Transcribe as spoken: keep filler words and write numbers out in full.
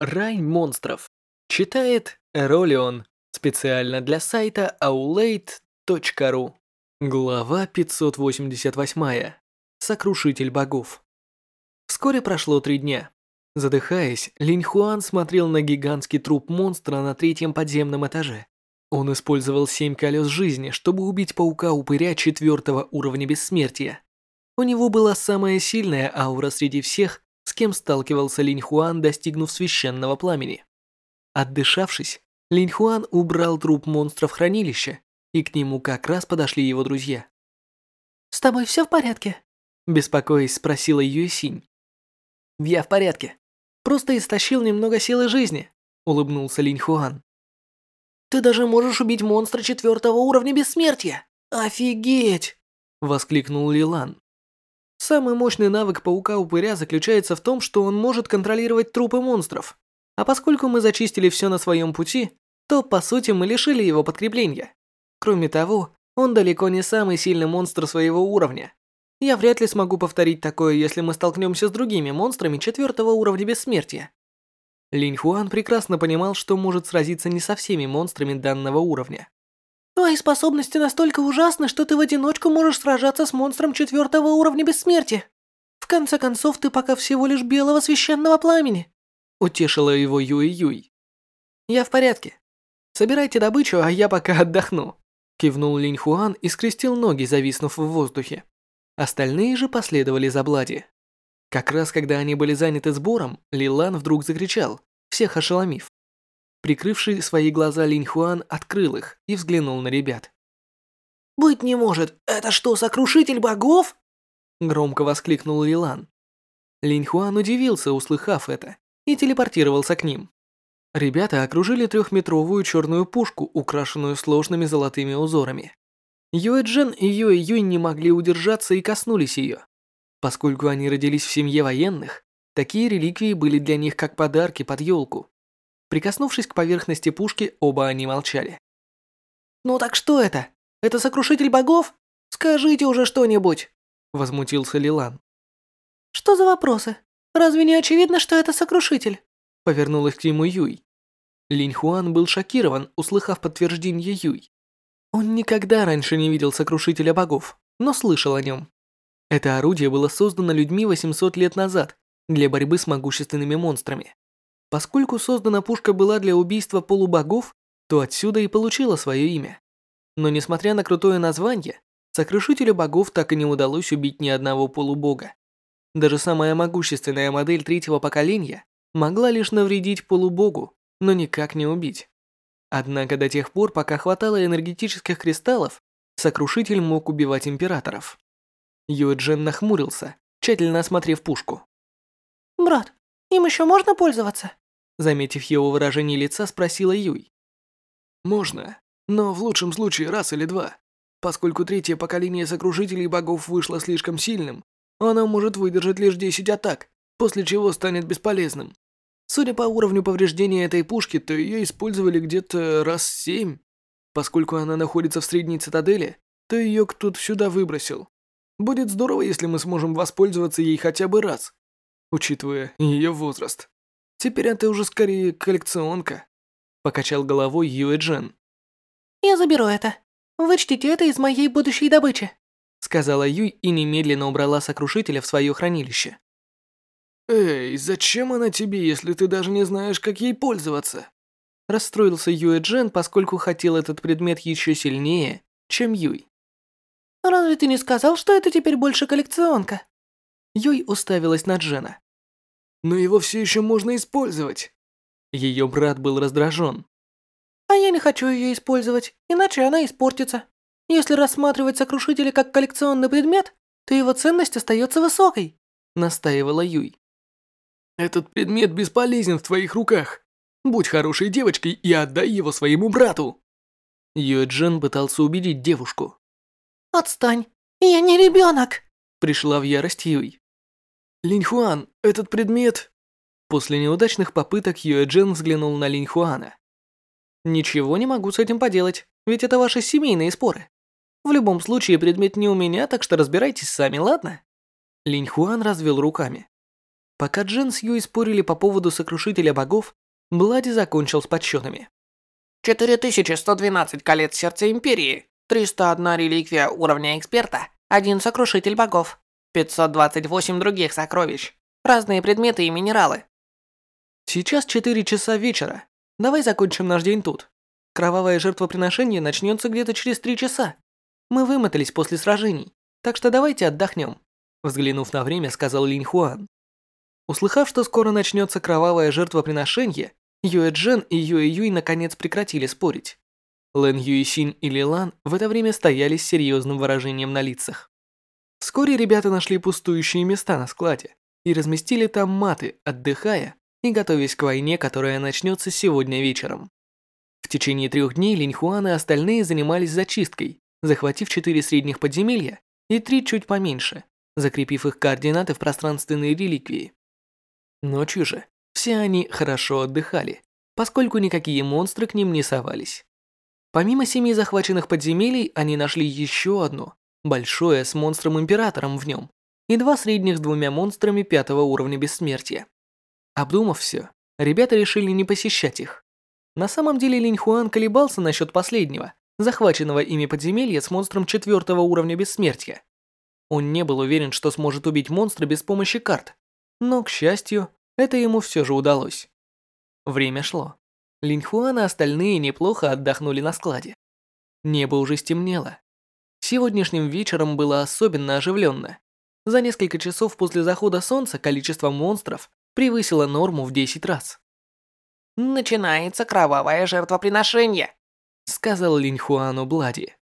Рай монстров. Читает Эролион. Специально для сайта аулейт точка ру. Глава пятьсот восемьдесят восемь. Сокрушитель богов. Вскоре прошло три дня. Задыхаясь, Линь Хуан смотрел на гигантский труп монстра на третьем подземном этаже. Он использовал семь колес жизни, чтобы убить паука-упыря четвертого уровня бессмертия. У него была самая сильная аура среди всех, с кем сталкивался Линь Хуан, достигнув священного пламени. Отдышавшись, Линь Хуан убрал труп монстра в хранилище, и к нему как раз подошли его друзья. «С тобой все в порядке?» Беспокоясь, спросила Юэсинь. «Я в порядке. Просто истощил немного силы жизни», улыбнулся Линь Хуан. «Ты даже можешь убить монстра четвертого уровня бессмертия! Офигеть!» воскликнул Лилан. Самый мощный навык паука-упыря заключается в том, что он может контролировать трупы монстров. А поскольку мы зачистили все на своем пути, то, по сути, мы лишили его подкрепления. Кроме того, он далеко не самый сильный монстр своего уровня. Я вряд ли смогу повторить такое, если мы столкнемся с другими монстрами четвертого уровня бессмертия. Линь Хуан прекрасно понимал, что может сразиться не со всеми монстрами данного уровня. «Твои способности настолько ужасны, что ты в одиночку можешь сражаться с монстром четвертого уровня бессмертия. В конце концов, ты пока всего лишь белого священного пламени», утешила его Юй-Юй. «Я в порядке. Собирайте добычу, а я пока отдохну», кивнул Линь Хуан и скрестил ноги, зависнув в воздухе. Остальные же последовали за Блади. Как раз когда они были заняты сбором, Лилан вдруг закричал, всех ошеломив. Прикрывший свои глаза Линь Хуан открыл их и взглянул на ребят. «Быть не может! Это что, сокрушитель богов?» Громко воскликнул Лилан. Линь Хуан удивился, услыхав это, и телепортировался к ним. Ребята окружили трехметровую черную пушку, украшенную сложными золотыми узорами. Юэ Джен и Юэ Юнь не могли удержаться и коснулись ее. Поскольку они родились в семье военных, такие реликвии были для них как подарки под елку. Прикоснувшись к поверхности пушки, оба они молчали. «Ну так что это? Это сокрушитель богов? Скажите уже что-нибудь!» Возмутился Лилан. «Что за вопросы? Разве не очевидно, что это сокрушитель?» Повернулась к нему Юй. Линь Хуан был шокирован, услыхав подтверждение Юй. Он никогда раньше не видел сокрушителя богов, но слышал о нем. Это орудие было создано людьми восемьсот лет назад для борьбы с могущественными монстрами. Поскольку создана пушка была для убийства полубогов, то отсюда и получила свое имя. Но несмотря на крутое название, сокрушителю богов так и не удалось убить ни одного полубога. Даже самая могущественная модель третьего поколения могла лишь навредить полубогу, но никак не убить. Однако до тех пор, пока хватало энергетических кристаллов, сокрушитель мог убивать императоров. Юэ Джен нахмурился, тщательно осмотрев пушку. «Брат, им еще можно пользоваться?» Заметив его выражение лица, спросила Юй. «Можно, но в лучшем случае раз или два. Поскольку третье поколение сокрушителей богов вышло слишком сильным, оно может выдержать лишь десять атак, после чего станет бесполезным. Судя по уровню повреждения этой пушки, то ее использовали где-то раз семь. Поскольку она находится в средней цитадели, то ее кто-то сюда выбросил. Будет здорово, если мы сможем воспользоваться ей хотя бы раз, учитывая ее возраст. Теперь это уже скорее коллекционка», — покачал головой Юэ Джен. «Я заберу это. Вычтите это из моей будущей добычи», — сказала Юй и немедленно убрала сокрушителя в свое хранилище. «Эй, зачем она тебе, если ты даже не знаешь, как ей пользоваться?» Расстроился Юэ Джен, поскольку хотел этот предмет еще сильнее, чем Юй. «Разве ты не сказал, что это теперь больше коллекционка?» Юй уставилась на Джена. «Но его все еще можно использовать». Ее брат был раздражен. «А я не хочу ее использовать, иначе она испортится. Если рассматривать сокрушители как коллекционный предмет, то его ценность остается высокой», — настаивала Юй. «Этот предмет бесполезен в твоих руках. Будь хорошей девочкой и отдай его своему брату». Юэ Джен пытался убедить девушку. «Отстань, я не ребенок!» Пришла в ярость Юй. «Линь Хуан, этот предмет...» После неудачных попыток Юэ Джен взглянул на Линь Хуана. «Ничего не могу с этим поделать, ведь это ваши семейные споры. В любом случае предмет не у меня, так что разбирайтесь сами, ладно?» Линь Хуан развел руками. Пока Джен с Юй спорили по поводу сокрушителя богов, Блади закончил с подсчетами. четыре тысячи сто двенадцать колец сердца Империи, триста одна реликвия уровня эксперта, один сокрушитель богов, пятьсот двадцать восемь других сокровищ, разные предметы и минералы. Сейчас четыре часа вечера. Давай закончим наш день тут. Кровавое жертвоприношение начнется где-то через три часа. Мы вымотались после сражений, так что давайте отдохнем. Взглянув на время, сказал Линь Хуан. Услыхав, что скоро начнется кровавое жертвоприношение, Юэ Джен и Юэ Юй наконец прекратили спорить. Лэн Юйсинь и Лилан в это время стояли с серьезным выражением на лицах. Вскоре ребята нашли пустующие места на складе и разместили там маты, отдыхая и готовясь к войне, которая начнется сегодня вечером. В течение трех дней Линь Хуан и остальные занимались зачисткой, захватив четыре средних подземелья и три чуть поменьше, закрепив их координаты в пространственные реликвии. Ночью же все они хорошо отдыхали, поскольку никакие монстры к ним не совались. Помимо семи захваченных подземелий, они нашли еще одно, большое с монстром-императором в нем, и два средних с двумя монстрами пятого уровня бессмертия. Обдумав все, ребята решили не посещать их. На самом деле Линь Хуан колебался насчет последнего, захваченного ими подземелья с монстром четвертого уровня бессмертия. Он не был уверен, что сможет убить монстра без помощи карт, но, к счастью, это ему все же удалось. Время шло. Линь Хуан и остальные неплохо отдохнули на складе. Небо уже стемнело. Сегодняшним вечером было особенно оживленно. За несколько часов после захода солнца количество монстров превысило норму в десять раз. Начинается кровавое жертвоприношение, сказал Линь Хуану Блади.